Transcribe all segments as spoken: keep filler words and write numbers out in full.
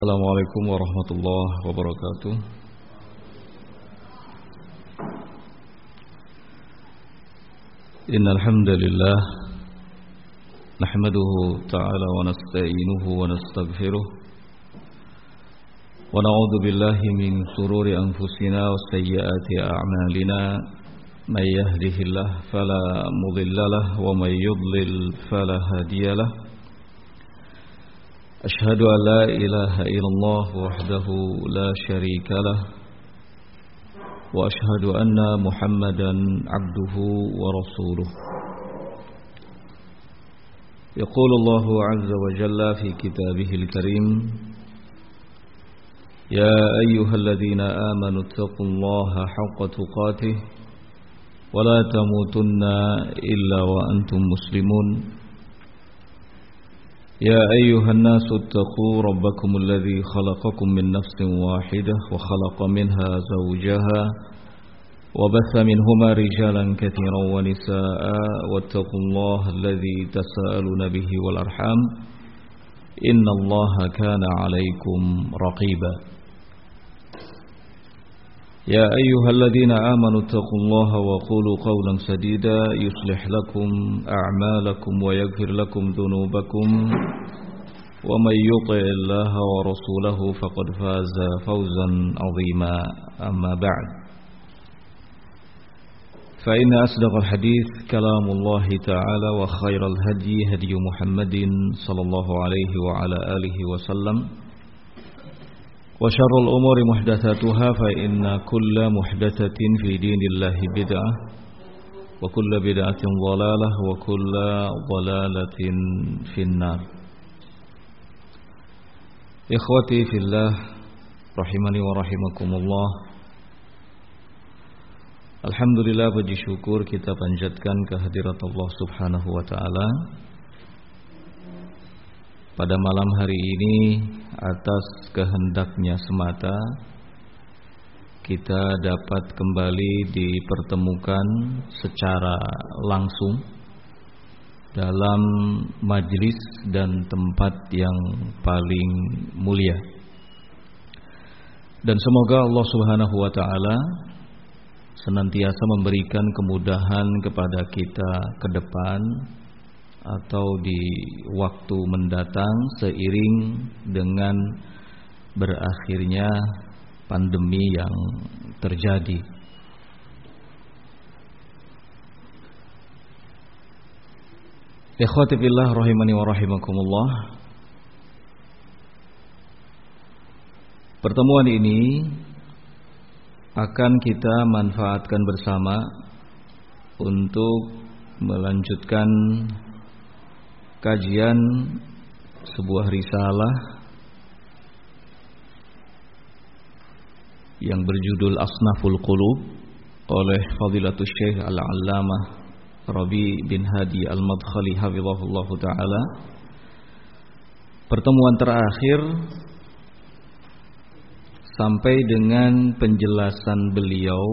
Assalamualaikum warahmatullahi wabarakatuh. Innal hamdalillah nahmaduhu ta'ala wa nasta'inuhu wa nastaghfiruh wa na'udzu billahi min shururi anfusina wa sayyiati a'malina may yahdihillahu fala mudilla lahu wa may yudlil fala hadiya lahu. أشهد أن لا إله إلا الله وحده لا شريك له وأشهد أن محمدا عبده ورسوله. يقول الله عز وجل في كتابه الكريم: يا أيها الذين آمنوا اتقوا الله حق تقاته ولا تموتن إلا وأنتم مسلمون. يا أيها الناس اتقوا ربكم الذي خلقكم من نفس واحدة وخلق منها زوجها وبث منهما رجالا كثيرا ونساء واتقوا الله الذي تساءلون به والأرحام إن الله كان عليكم رقيبا. يا أيها الذين آمنوا اتقوا الله وقولوا قولا سديدا يصلح لكم أعمالكم ويغفر لكم ذنوبكم ومن يطع الله ورسوله فقد فاز فوزا عظيما. أما بعد فإن أصدق الحديث كلام الله تعالى وخير الهدي هدي محمد صلى الله عليه وعلى آله وسلم وشر الأمور محدثاتها فإن كل محدثة في دين الله بدعة وكل بدعة ضلالة وكل ضلالة في النار. Ikhwati fillah rahimani wa rahimakumullah. Alhamdulillah, puji syukur kita panjatkan kehadirat Allah Subhanahu wa taala pada malam hari ini. Atas kehendaknya semata kita dapat kembali dipertemukan secara langsung dalam majlis dan tempat yang paling mulia. Dan semoga Allah Subhanahu wa taala senantiasa memberikan kemudahan kepada kita ke depan atau di waktu mendatang seiring dengan berakhirnya pandemi yang terjadi. Ikhwati fillah rahimani wa rahimakumullah. Pertemuan ini akan kita manfaatkan bersama untuk melanjutkan kajian sebuah risalah yang berjudul Asnaful Qulub oleh Fadilatul Syekh Al-Allamah Rabi bin Hadi Al-Madkhali hafizahullah ta'ala. Pertemuan terakhir sampai dengan penjelasan beliau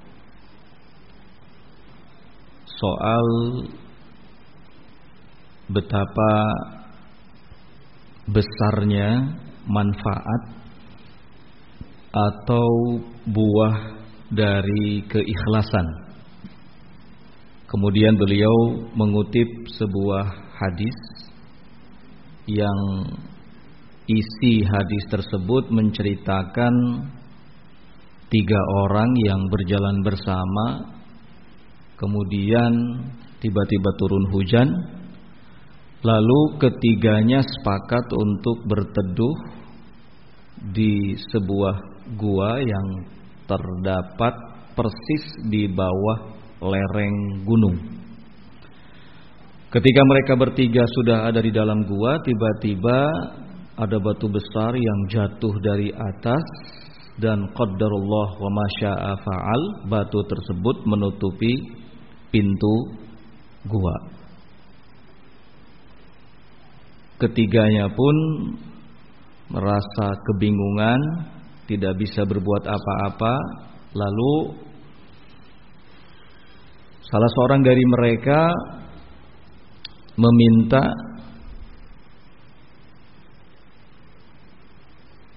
soal betapa besarnya manfaat atau buah dari keikhlasan. Kemudian beliau mengutip sebuah hadis yang isi hadis tersebut menceritakan tiga orang yang berjalan bersama, kemudian tiba-tiba turun hujan. Lalu ketiganya sepakat untuk berteduh di sebuah gua yang terdapat persis di bawah lereng gunung. Ketika mereka bertiga sudah ada di dalam gua, tiba-tiba ada batu besar yang jatuh dari atas dan qaddarullah wa masya'a fa'al, batu tersebut menutupi pintu gua. Ketiganya pun merasa kebingungan, tidak bisa berbuat apa-apa. Lalu salah seorang dari mereka meminta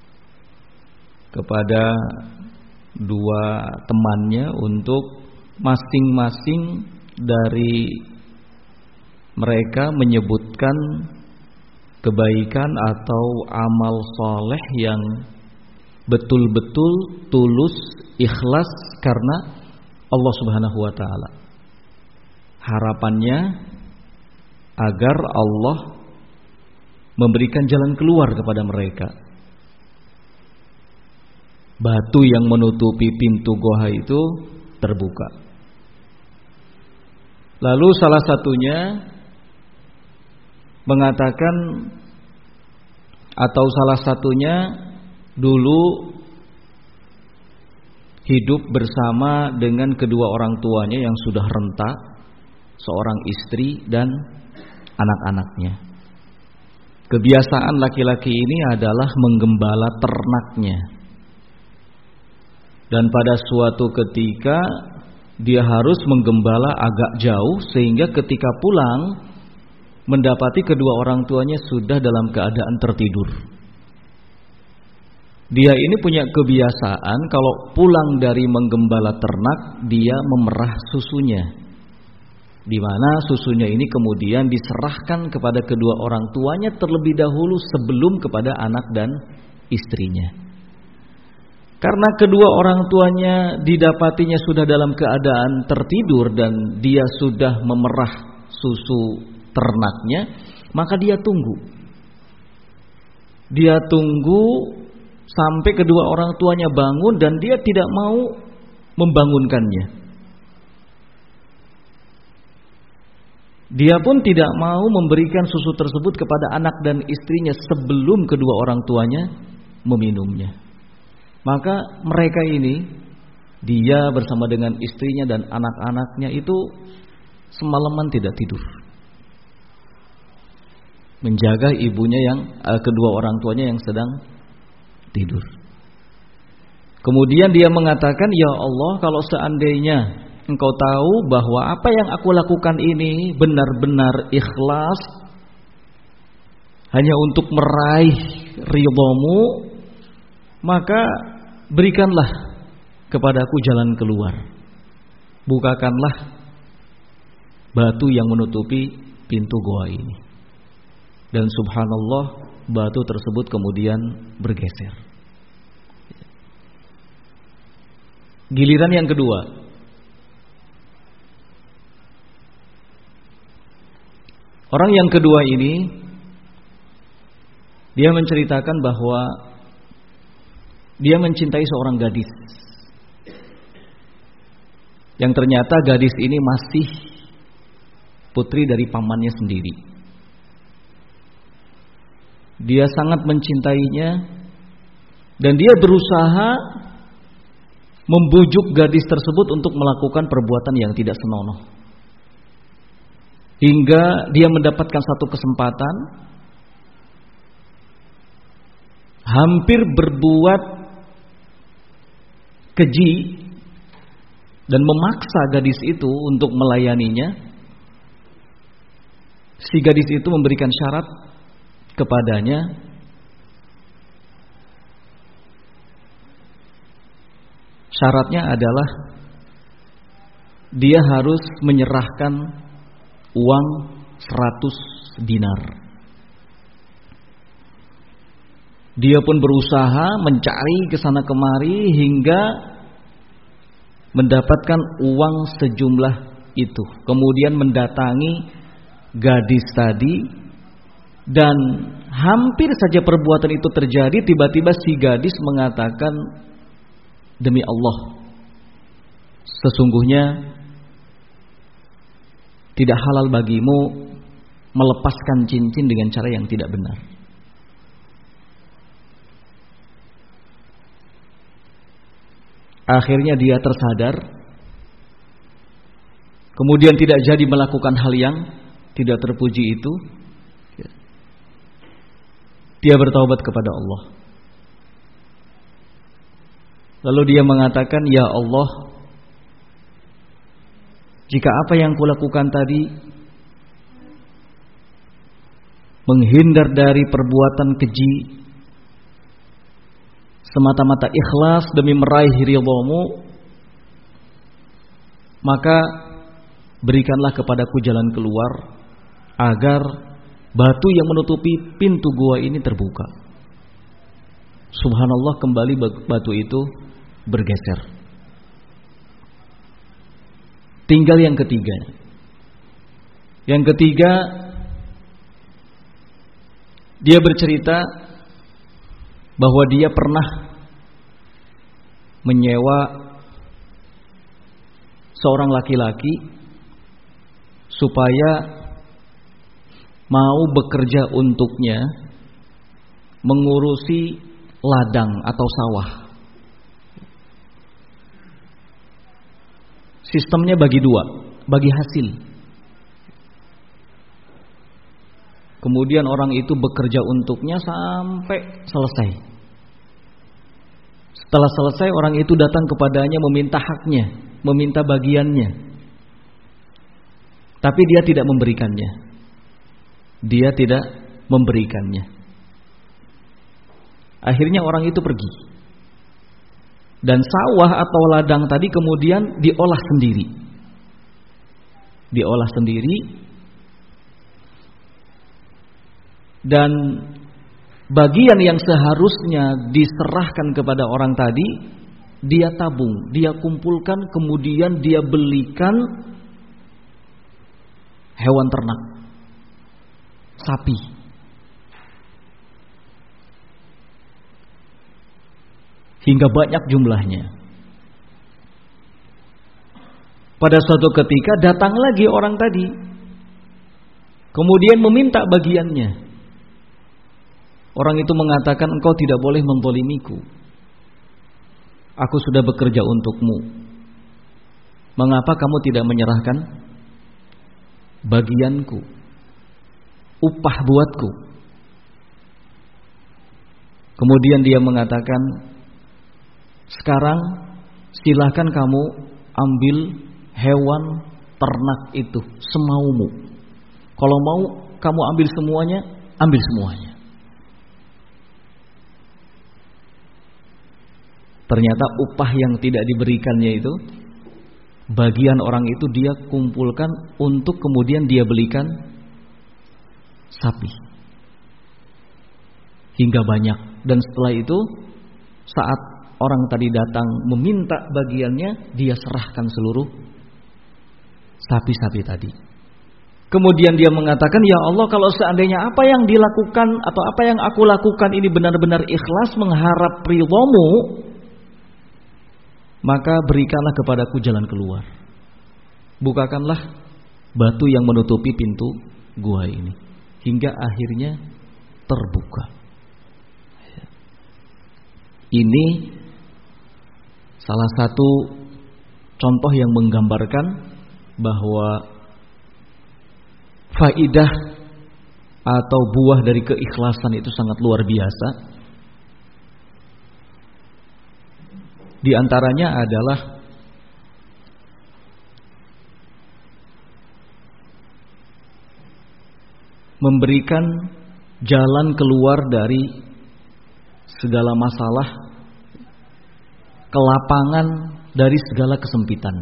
kepada dua temannya untuk masing-masing dari mereka menyebutkan kebaikan atau amal soleh yang betul-betul tulus, ikhlas karena Allah Subhanahu wa ta'ala. Harapannya agar Allah memberikan jalan keluar kepada mereka. Batu yang menutupi pintu goa itu terbuka. Lalu salah satunya mengatakan, atau salah satunya dulu hidup bersama dengan kedua orang tuanya yang sudah renta, seorang istri dan anak-anaknya. Kebiasaan laki-laki ini adalah menggembala ternaknya. Dan pada suatu ketika dia harus menggembala agak jauh, sehingga ketika pulang mendapati kedua orang tuanya sudah dalam keadaan tertidur. Dia ini punya kebiasaan kalau pulang dari menggembala ternak, dia memerah susunya, di mana susunya ini kemudian diserahkan kepada kedua orang tuanya terlebih dahulu sebelum kepada anak dan istrinya. Karena kedua orang tuanya didapatinya sudah dalam keadaan tertidur dan dia sudah memerah susu ternaknya, maka dia tunggu. Dia tunggu sampai kedua orang tuanya bangun dan dia tidak mau membangunkannya. Dia pun tidak mau memberikan susu tersebut kepada anak dan istrinya sebelum kedua orang tuanya meminumnya. Maka mereka ini, dia bersama dengan istrinya dan anak-anaknya itu semalaman tidak tidur, menjaga ibunya yang eh, kedua orang tuanya yang sedang tidur. Kemudian dia mengatakan, ya Allah, kalau seandainya Engkau tahu bahwa apa yang aku lakukan ini benar-benar ikhlas, hanya untuk meraih ridhamu, maka berikanlah kepadaku jalan keluar. Bukakanlah batu yang menutupi pintu goa ini. Dan subhanallah, batu tersebut kemudian bergeser. Giliran yang kedua, orang yang kedua ini, dia menceritakan bahwa dia mencintai seorang gadis, yang ternyata gadis ini masih putri dari pamannya sendiri. Dia sangat mencintainya dan dia berusaha membujuk gadis tersebut untuk melakukan perbuatan yang tidak senonoh. Hingga dia mendapatkan satu kesempatan, hampir berbuat keji dan memaksa gadis itu untuk melayaninya. Si gadis itu memberikan syarat kepadanya, syaratnya adalah dia harus menyerahkan uang seratus dinar. Dia pun berusaha mencari ke sana kemari hingga mendapatkan uang sejumlah itu. Kemudian mendatangi gadis tadi, dan hampir saja perbuatan itu terjadi. Tiba-tiba si gadis mengatakan, demi Allah, sesungguhnya tidak halal bagimu melepaskan cincin dengan cara yang tidak benar. Akhirnya dia tersadar, kemudian tidak jadi melakukan hal yang tidak terpuji itu. Dia bertaubat kepada Allah. Lalu dia mengatakan, ya Allah, jika apa yang kulakukan tadi menghindar dari perbuatan keji, semata-mata ikhlas demi meraih ridhamu, maka berikanlah kepadaku jalan keluar agar batu yang menutupi pintu gua ini terbuka. Subhanallah, kembali batu itu bergeser. Tinggal yang ketiga. Yang ketiga, dia bercerita bahwa dia pernah menyewa seorang laki-laki supaya mau bekerja untuknya mengurusi ladang atau sawah. Sistemnya bagi dua, bagi hasil. Kemudian orang itu bekerja untuknya sampai selesai. Setelah selesai, orang itu datang kepadanya meminta haknya, meminta bagiannya. Tapi dia tidak memberikannya. Dia tidak memberikannya. Akhirnya orang itu pergi. Dan sawah atau ladang tadi kemudian diolah sendiri. Diolah sendiri. Dan bagian yang seharusnya diserahkan kepada orang tadi, dia tabung, dia kumpulkan, kemudian dia belikan hewan ternak, sapi. Hingga banyak jumlahnya. Pada suatu ketika datang lagi orang tadi, kemudian meminta bagiannya. Orang itu mengatakan, engkau tidak boleh menzalimiku. Aku sudah bekerja untukmu. Mengapa kamu tidak menyerahkan bagianku, upah buatku? Kemudian dia mengatakan, sekarang silahkan kamu ambil hewan ternak itu semaumu. Kalau mau kamu ambil semuanya, ambil semuanya. Ternyata upah yang tidak diberikannya itu, bagian orang itu dia kumpulkan untuk kemudian dia belikan sapi. Hingga banyak. Dan setelah itu, saat orang tadi datang meminta bagiannya, dia serahkan seluruh sapi-sapi tadi. Kemudian dia mengatakan, ya Allah, kalau seandainya apa yang dilakukan atau apa yang aku lakukan ini benar-benar ikhlas mengharap ridhamu, maka berikanlah kepadaku jalan keluar. Bukakanlah batu yang menutupi pintu gua ini. Hingga akhirnya terbuka. Ini salah satu contoh yang menggambarkan bahwa faidah atau buah dari keikhlasan itu sangat luar biasa. Di antaranya adalah memberikan jalan keluar dari segala masalah, kelapangan dari segala kesempitan.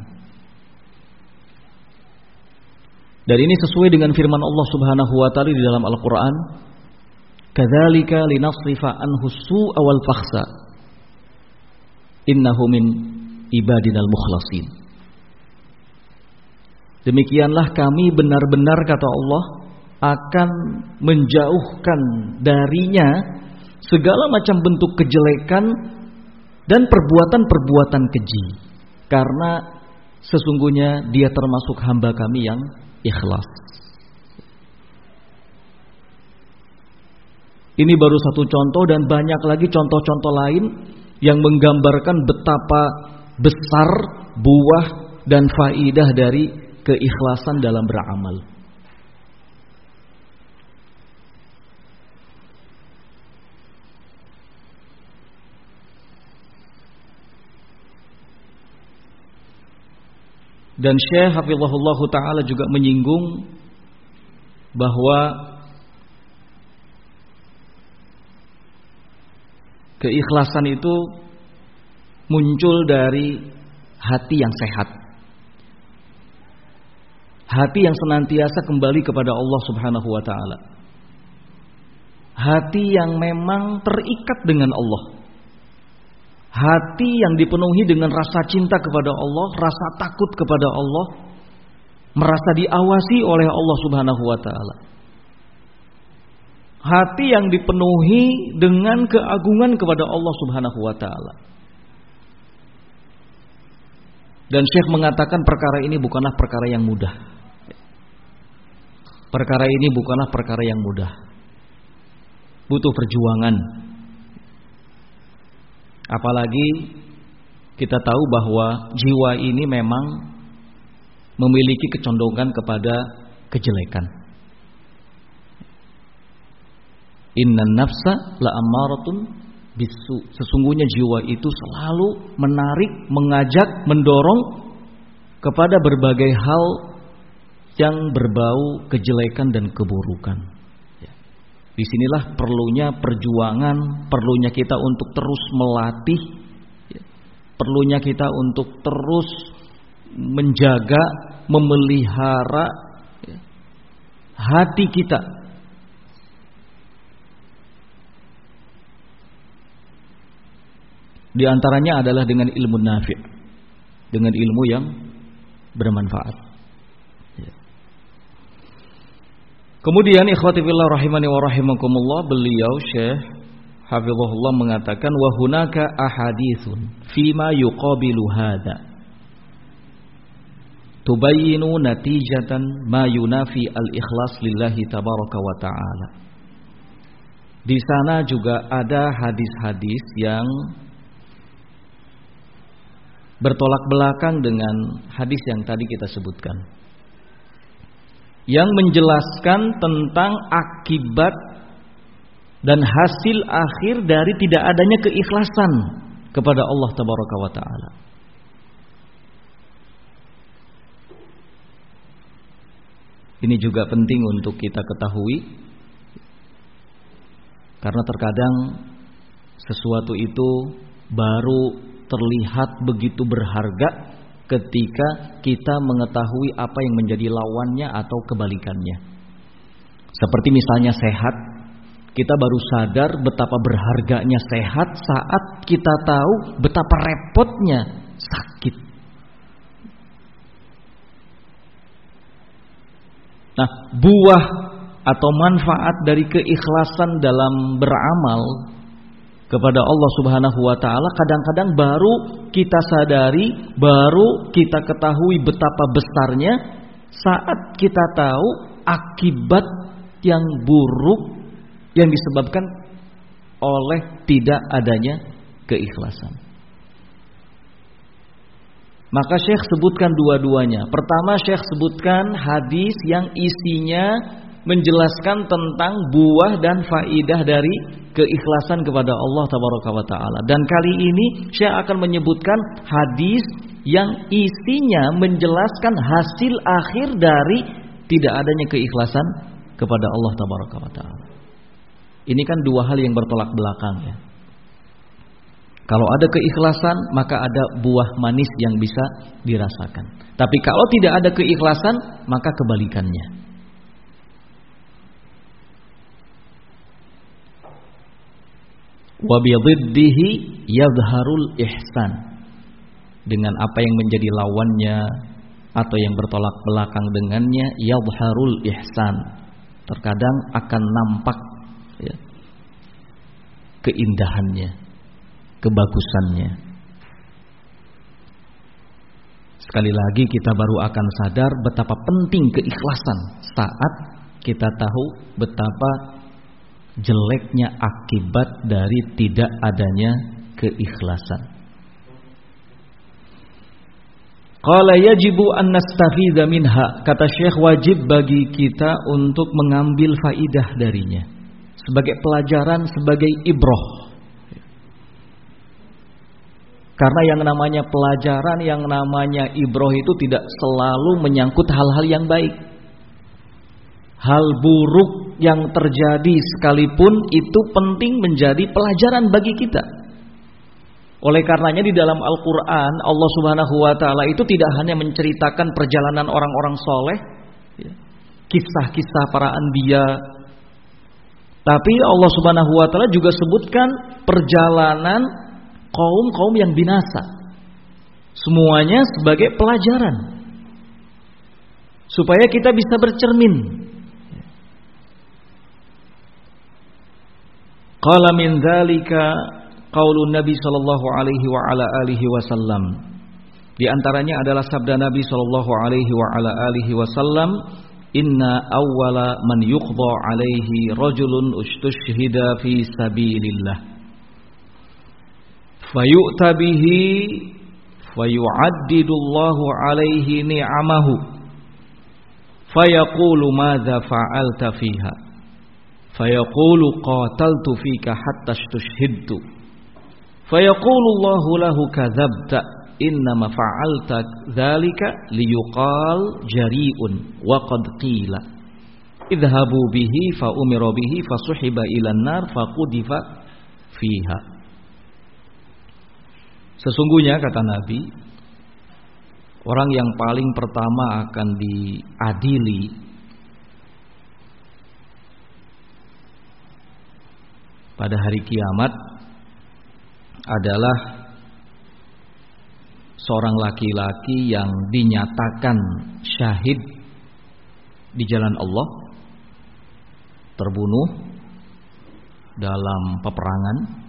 Dan ini sesuai dengan firman Allah Subhanahu wa taala di dalam Al-Qur'an, "Kadzalika linasrifa anhu su'a wal fakhsa. Innahu min ibadinal mukhlasin." Demikianlah kami benar-benar, kata Allah, akan menjauhkan darinya segala macam bentuk kejelekan dan perbuatan-perbuatan keji, karena sesungguhnya dia termasuk hamba kami yang ikhlas. Ini baru satu contoh dan banyak lagi contoh-contoh lain yang menggambarkan betapa besar buah dan faidah dari keikhlasan dalam beramal. Dan Syekh Hafizahullah Ta'ala juga menyinggung bahwa Keikhlasan itu muncul dari hati yang sehat, hati yang senantiasa kembali kepada Allah Subhanahu wa taala, hati yang memang terikat dengan Allah, hati yang dipenuhi dengan rasa cinta kepada Allah, rasa takut kepada Allah, merasa diawasi oleh Allah Subhanahu wa taala. Hati yang dipenuhi dengan keagungan kepada Allah Subhanahu wa taala. Dan Syekh mengatakan perkara ini bukanlah perkara yang mudah. Perkara ini bukanlah perkara yang mudah. Butuh perjuangan. Apalagi kita tahu bahwa jiwa ini memang memiliki kecondongan kepada kejelekan. Innan nafsa la'ammaratun bisu. Sesungguhnya jiwa itu selalu menarik, mengajak, mendorong kepada berbagai hal yang berbau kejelekan dan keburukan. Disinilah perlunya perjuangan, perlunya kita untuk terus melatih, perlunya kita untuk terus menjaga, memelihara hati kita. Di antaranya adalah dengan ilmu nafi', dengan ilmu yang bermanfaat. Kemudian ikhwati fillah rahimani wa rahimakumullah, beliau Syekh hafizahullah mengatakan wa hunaka ahaditsun fima yuqabilu hadza tubayyinu natijatan ma yunafi al-ikhlas lillahi tabaraka wa ta'ala. Di sana juga ada hadis-hadis yang bertolak belakang dengan hadis yang tadi kita sebutkan, yang menjelaskan tentang akibat dan hasil akhir dari tidak adanya keikhlasan kepada Allah Tabaraka wa Ta'ala. Ini juga penting untuk kita ketahui, karena terkadang sesuatu itu baru terlihat begitu berharga ketika kita mengetahui apa yang menjadi lawannya atau kebalikannya. Seperti misalnya sehat, kita baru sadar betapa berharganya sehat saat kita tahu betapa repotnya sakit. Nah, buah atau manfaat dari keikhlasan dalam beramal kepada Allah Subhanahu wa taala kadang-kadang baru kita sadari, baru kita ketahui betapa besarnya saat kita tahu akibat yang buruk yang disebabkan oleh tidak adanya keikhlasan. Maka Syekh sebutkan dua-duanya. Pertama, Syekh sebutkan hadis yang isinya menjelaskan tentang buah dan faidah dari keikhlasan kepada Allah Tabaraka wa Ta'ala. Dan kali ini Syekh akan menyebutkan hadis yang isinya menjelaskan hasil akhir dari tidak adanya keikhlasan kepada Allah Tabaraka wa Ta'ala. Ini kan dua hal yang bertolak belakang ya. Kalau ada keikhlasan, maka ada buah manis yang bisa dirasakan. Tapi kalau tidak ada keikhlasan, maka kebalikannya. Wa bididdihi yadhharul ihsan. Dengan apa yang menjadi lawannya atau yang bertolak belakang dengannya, yadhharul ihsan. Terkadang akan nampak ya, keindahannya, kebagusannya. Sekali lagi kita baru akan sadar betapa penting keikhlasan saat kita tahu betapa jeleknya akibat dari tidak adanya keikhlasan. Qala yajibu an nastafidha minha. Kata Syekh, wajib bagi kita untuk mengambil faidah darinya sebagai pelajaran, sebagai ibrah. Karena yang namanya pelajaran, yang namanya ibrah itu tidak selalu menyangkut hal-hal yang baik. Hal buruk yang terjadi sekalipun itu penting menjadi pelajaran bagi kita. Oleh karenanya di dalam Al-Quran Allah Subhanahu wa Ta'ala itu tidak hanya menceritakan perjalanan orang-orang soleh, kisah-kisah para anbiya, tapi Allah Subhanahu wa Ta'ala juga sebutkan perjalanan kaum-kaum yang binasa. Semuanya sebagai pelajaran supaya kita bisa bercermin. Qala min dzalika qaulun Nabi sallallahu alaihi wa ala alihi wasallam. Di antaranya adalah sabda Nabi sallallahu alaihi wa ala alihi wasallam, "Inna awwala man yuqda alaihi rajulun ustushhida fi sabilillah. Fayu'ta bihi fayu'addidullahu alaihi ni'amahu. Fayaqulu madza fa'alta fiha. Fayaqulu qataltu fika hatta istushhidtu. Fayaqulu Allahu lahu kadzabta innama fa'alta dzalika liyuqal jari'un wa qad qila idhabu bihi fa umira bihi fasuhiba ilan nar faqudifa fiha." Sesungguhnya kata Nabi, orang yang paling pertama akan diadili pada hari kiamat adalah seorang laki-laki yang dinyatakan syahid di jalan Allah, terbunuh dalam peperangan,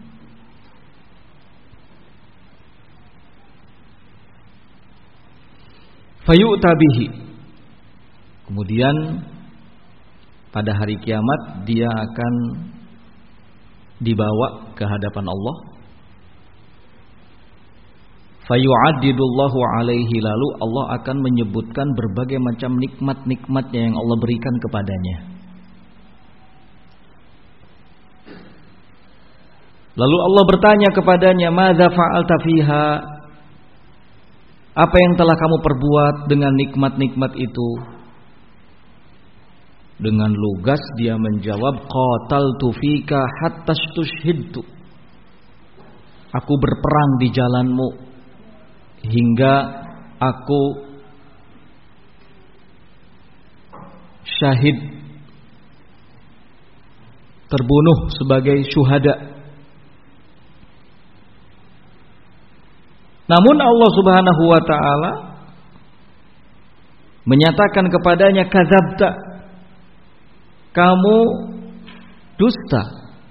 fayu'ta bihi, kemudian pada hari kiamat dia akan dibawa ke hadapan Allah. Fayu'addidullahu alaihi, lalu Allah akan menyebutkan berbagai macam nikmat-nikmatnya yang Allah berikan kepadanya. Lalu Allah bertanya kepadanya, "Madza fa'alta fiha?" Apa yang telah kamu perbuat dengan nikmat-nikmat itu? Dengan lugas dia menjawab, "Qataltu fika hatta istushhidtu." Aku berperang di jalanmu hingga aku syahid, terbunuh sebagai syuhada. Namun Allah Subhanahu wa Ta'ala menyatakan kepadanya, "Kadzabta, kamu dusta.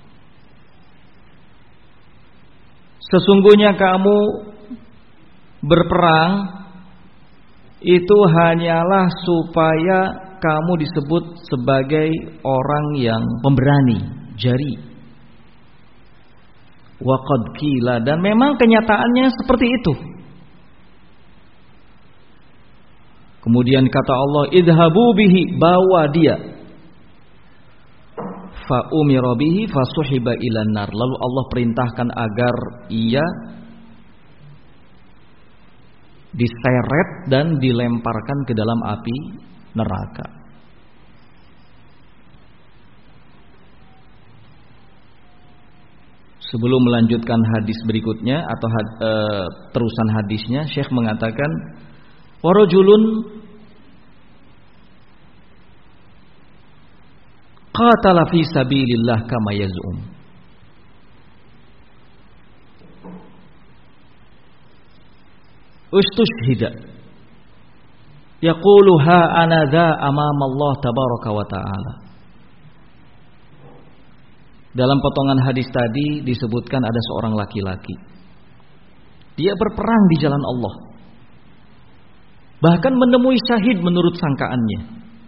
Sesungguhnya kamu berperang itu hanyalah supaya kamu disebut sebagai orang yang pemberani, jari. Wa qad qila, dan memang kenyataannya seperti itu." Kemudian kata Allah, "Idhabu bihi," bawa dia. Fa umira bihi fasuhiba ilan nar, lalu Allah perintahkan agar ia diseret dan dilemparkan ke dalam api neraka. Sebelum melanjutkan hadis berikutnya atau had, e, terusan hadisnya, Syekh mengatakan, "Warajulun qatala fi sabilillah kama yaz'um." Ustushhida yaqulu ha ana dha amama Allah tabaraka wa ta'ala. Dalam potongan hadis tadi disebutkan ada seorang laki-laki. Dia berperang di jalan Allah, bahkan menemui syahid menurut sangkaannya.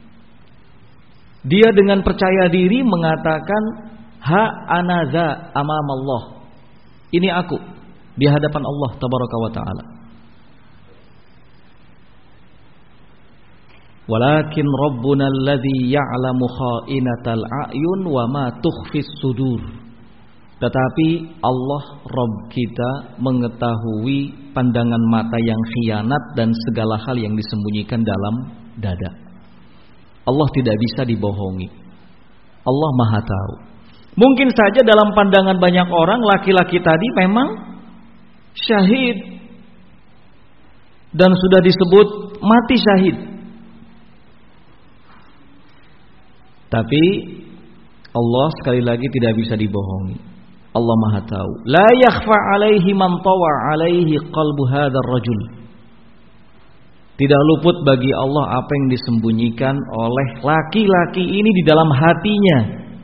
Dia dengan percaya diri mengatakan, "Ha ana dza amama Allah." Ini aku di hadapan Allah tabaraka wa ta'ala. Walakin Rabbuna alladzi ya'lamu kha'inatal a'yun wa ma tukhfis sudur. Tetapi Allah Rabb kita mengetahui pandangan mata yang khianat dan segala hal yang disembunyikan dalam dada. Allah tidak bisa dibohongi. Allah Maha tahu. Mungkin saja dalam pandangan banyak orang laki-laki tadi memang syahid dan sudah disebut mati syahid. Tapi Allah sekali lagi tidak bisa dibohongi. Allah Maha tahu. La yakhfa alaihi man tawa alaihi qalbu hadzal rajul. Tidak luput bagi Allah apa yang disembunyikan oleh laki-laki ini di dalam hatinya.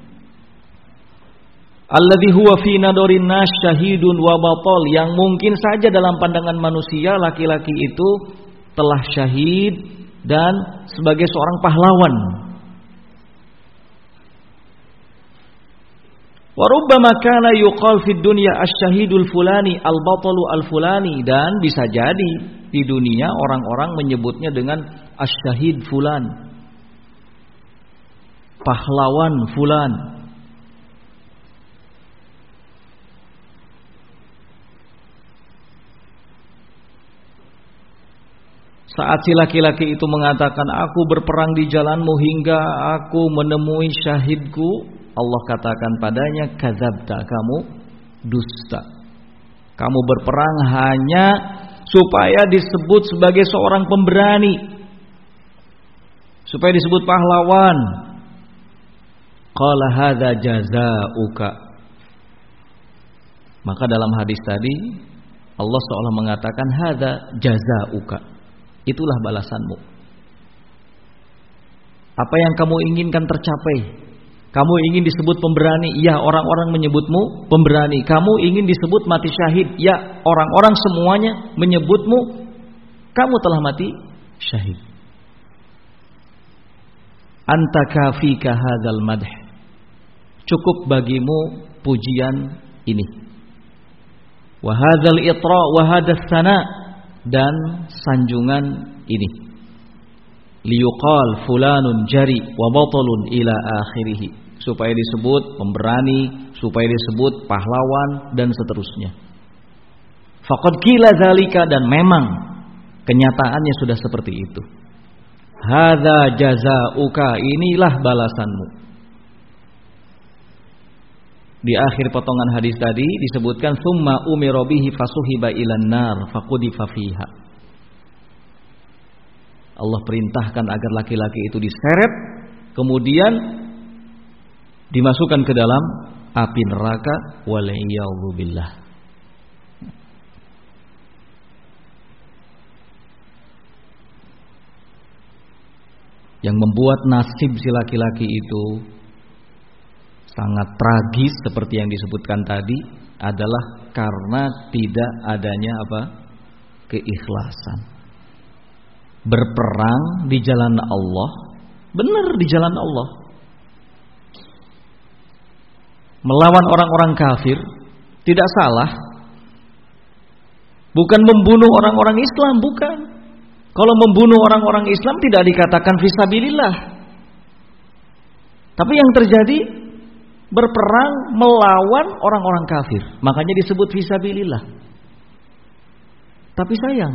Alladzi huwa fi nadorin nas syahidun wa batal, yang mungkin saja dalam pandangan manusia laki-laki itu telah syahid dan sebagai seorang pahlawan. Wa rubbama kana yuqal fid dunya asy-syahidul fulani al-batalu al-fulani, dan bisa jadi di dunia orang-orang menyebutnya dengan asy-syahid fulan, pahlawan fulan. Saat si laki-laki itu mengatakan, aku berperang di jalanmu hingga aku menemui syahidku, Allah katakan padanya, kadzabta, kamu dusta. Kamu berperang hanya supaya disebut sebagai seorang pemberani, supaya disebut pahlawan. Qala hadza jazaa'uka. Maka dalam hadis tadi Allah seolah mengatakan hadza jazaa'uka. Itulah balasanmu. Apa yang kamu inginkan tercapai. Kamu ingin disebut pemberani, ya orang-orang menyebutmu pemberani. Kamu ingin disebut mati syahid, ya orang-orang semuanya menyebutmu kamu telah mati syahid. Anta kafika hadzal madh. Cukup bagimu pujian ini. Wa hadzal itra wa hadzal sana, dan sanjungan ini. Liyuqal fulanun jari wa batalun ila akhirih, supaya disebut pemberani, supaya disebut pahlawan, dan seterusnya. Faqad qila dzalika, dan memang kenyataannya sudah seperti itu. Hadza jazaa'uka, inilah balasanmu. Di akhir potongan hadis tadi disebutkan summa umira bihi fasuhiba ilan nar faqudifa fiha. Allah perintahkan agar laki-laki itu diseret, kemudian dimasukkan ke dalam api neraka, wal'iyadzu billah. Yang membuat nasib si laki-laki itu sangat tragis seperti yang disebutkan tadi adalah karena tidak adanya apa? Keikhlasan. Berperang di jalan Allah, benar di jalan Allah, melawan orang-orang kafir, tidak salah. Bukan membunuh orang-orang Islam, bukan. Kalau membunuh orang-orang Islam tidak dikatakan fisabilillah. Tapi yang terjadi berperang melawan orang-orang kafir, makanya disebut fisabilillah. Tapi sayang,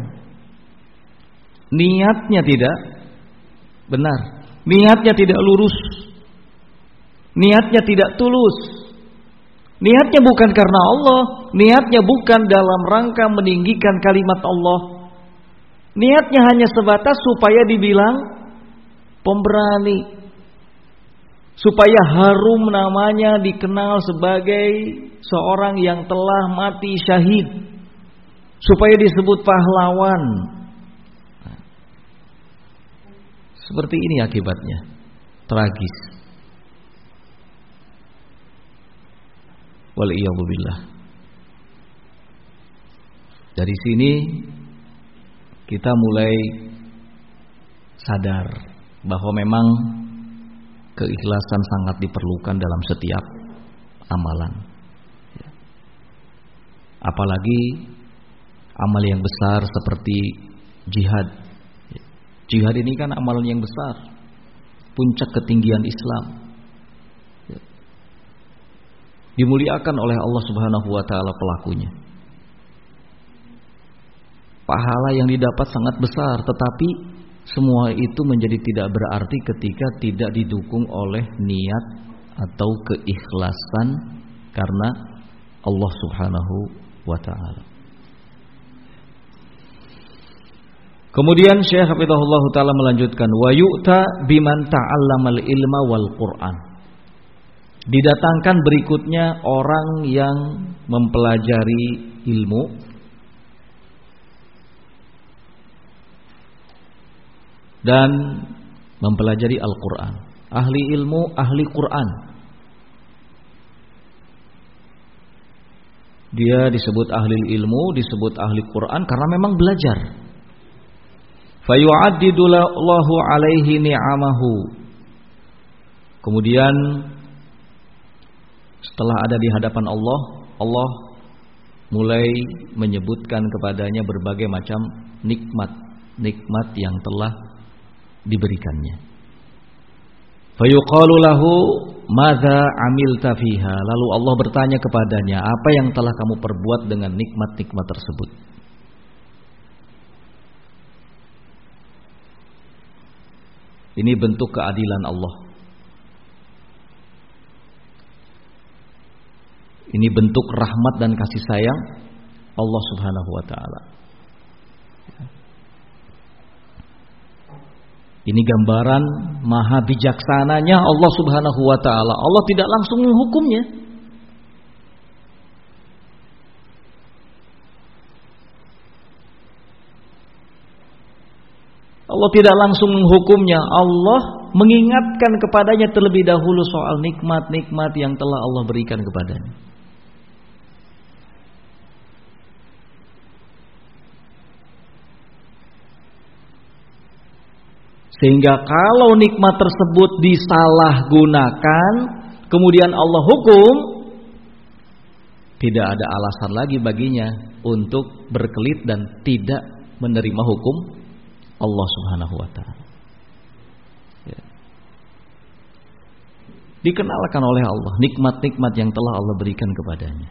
niatnya tidak benar, niatnya tidak lurus, niatnya tidak tulus, niatnya bukan karena Allah, niatnya bukan dalam rangka meninggikan kalimat Allah, niatnya hanya sebatas supaya dibilang pemberani, supaya harum namanya, dikenal sebagai seorang yang telah mati syahid, supaya disebut pahlawan. Seperti ini akibatnya, tragis. Wal'iyadzu billah. Dari sini kita mulai sadar bahwa memang keikhlasan sangat diperlukan dalam setiap amalan. Apalagi amal yang besar seperti jihad. Jihad ini kan amalan yang besar, puncak ketinggian Islam, dimuliakan oleh Allah Subhanahu wa taala pelakunya. Pahala yang didapat sangat besar, tetapi semua itu menjadi tidak berarti ketika tidak didukung oleh niat atau keikhlasan karena Allah Subhanahu wa taala. Kemudian Syekh Hafizahullah taala melanjutkan, wa yu'ta biman ta'allamal ilma wal Qur'an. Didatangkan berikutnya orang yang mempelajari ilmu dan mempelajari Al-Qur'an. Ahli ilmu, ahli Qur'an. Dia disebut ahli ilmu, disebut ahli Qur'an karena memang belajar. Fayu'addidullahu alaihi ni'amahu. Kemudian setelah ada di hadapan Allah, Allah mulai menyebutkan kepadanya berbagai macam nikmat-nikmat yang telah diberikannya. Fayuqalu lahu madza amilta fiha. Lalu Allah bertanya kepadanya, apa yang telah kamu perbuat dengan nikmat-nikmat tersebut? Ini bentuk keadilan Allah. Ini bentuk rahmat dan kasih sayang Allah Subhanahu wa taala. Ini gambaran maha bijaksananya Allah Subhanahu wa taala. Allah tidak langsung menghukumnya. Allah tidak langsung menghukumnya. Allah mengingatkan kepadanya terlebih dahulu soal nikmat-nikmat yang telah Allah berikan kepadanya. Sehingga kalau nikmat tersebut disalahgunakan, kemudian Allah hukum, tidak ada alasan lagi baginya untuk berkelit dan tidak menerima hukum Allah Subhanahu wa taala. Ya. Dikenalkan oleh Allah nikmat-nikmat yang telah Allah berikan kepadanya.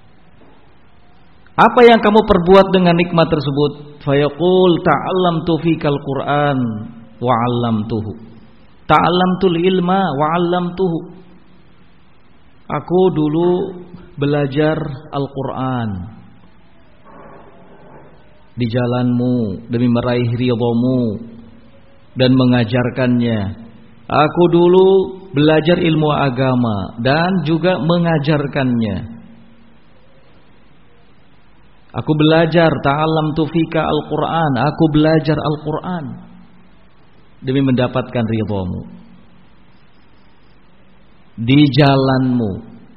Apa yang kamu perbuat dengan nikmat tersebut? Fayaqul ta'allamtu fikal Qur'an wa 'allamtuhu. Ta'allamtul ilma wa 'allamtuhu. Aku dulu belajar Al-Qur'an di jalanmu demi meraih ridhamu dan mengajarkannya. Aku dulu belajar ilmu agama dan juga mengajarkannya. Aku belajar ta'allamtu fika Al-Qur'an, aku belajar Al-Qur'an demi mendapatkan ridhamu. Di jalanmu.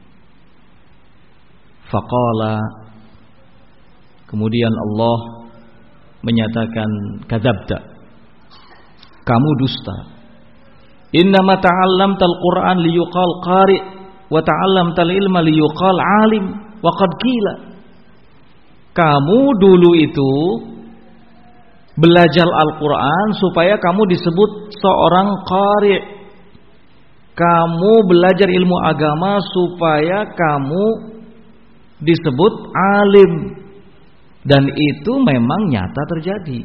Faqala, kemudian Allah menyatakan kadzabta, kamu dusta. Innama ta'allamtal Qur'an liyuqal qari' wa ta'allamtal ilma liyuqal alim wa qad qila. Kamu dulu itu belajar Al-Qur'an supaya kamu disebut seorang qari'. Kamu belajar ilmu agama supaya kamu disebut alim. Dan itu memang nyata terjadi.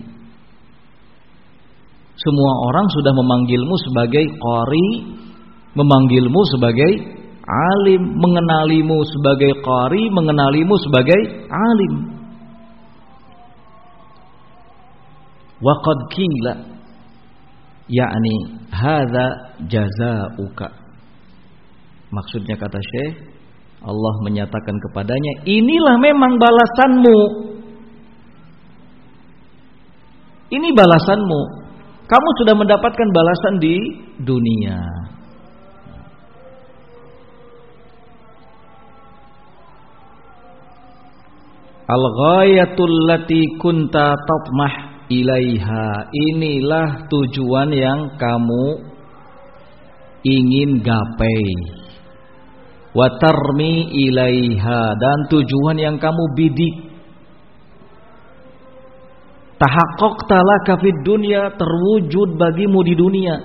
Semua orang sudah memanggilmu sebagai qari, memanggilmu sebagai alim, mengenalimu sebagai qari, mengenalimu sebagai alim. Wa qad qila, yakni hadza jazaa'uka. Maksudnya kata Syekh, Allah menyatakan kepadanya, inilah memang balasanmu. Ini balasanmu. Kamu sudah mendapatkan balasan di dunia. Al-ghayatul lati kunta tatmah ilaiha. Inilah tujuan yang kamu ingin gapai. Wa tarmi ilaiha, dan tujuan yang kamu bidik. Tahaqqaqta laka fid dunya, terwujud bagimu di dunia.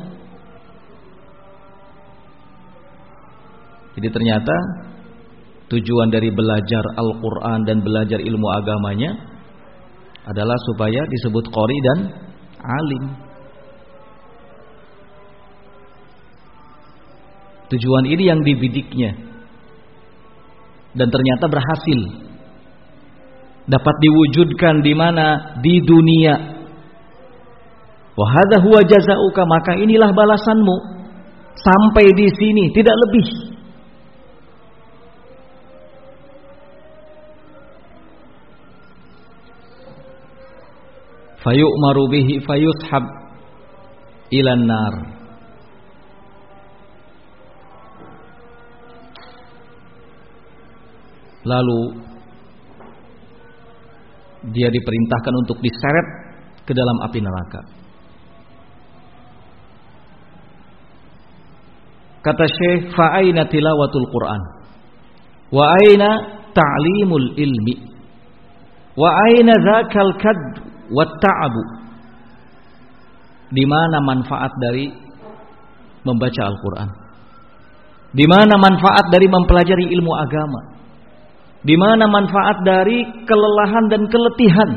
Jadi ternyata tujuan dari belajar Al-Qur'an dan belajar ilmu agamanya adalah supaya disebut qari dan alim. Tujuan ini yang dibidiknya. Dan ternyata berhasil. Dapat diwujudkan di mana? Di dunia. Wa hadza huwa jazaa'uka, maka inilah balasanmu. Sampai di sini, tidak lebih. Fayu'maru bihi fayushab ilan nar. Lalu dia diperintahkan untuk diseret ke dalam api neraka. Kata Syekh, fa aina tilawatul Quran? Wa aina ta'limul ilmi? Wa aina dzakal kad wat ta'abu? Di mana manfaat dari membaca Al-Qur'an? Di mana manfaat dari mempelajari ilmu agama? Di mana manfaat dari kelelahan dan keletihan?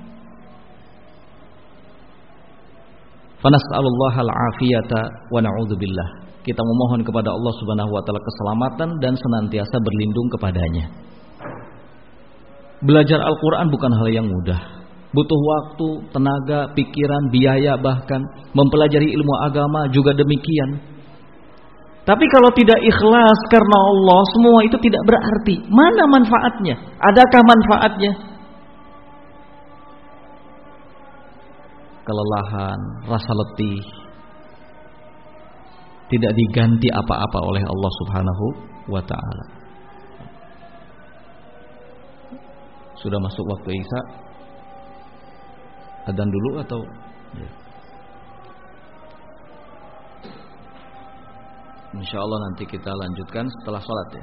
Fa nas'alullah al-afiyata wa na'udzubillah. Kita memohon kepada Allah Subhanahu wa taala keselamatan dan senantiasa berlindung kepadanya. Belajar Al-Qur'an bukan hal yang mudah. Butuh waktu, tenaga, pikiran, biaya, bahkan mempelajari ilmu agama juga demikian. Tapi kalau tidak ikhlas karena Allah, semua itu tidak berarti. Mana manfaatnya? Adakah manfaatnya? Kelelahan, rasa letih tidak diganti apa-apa oleh Allah Subhanahu wa ta'ala. Sudah masuk waktu Isya. Adzan dulu atau ya. Insyaallah nanti kita lanjutkan setelah salat ya.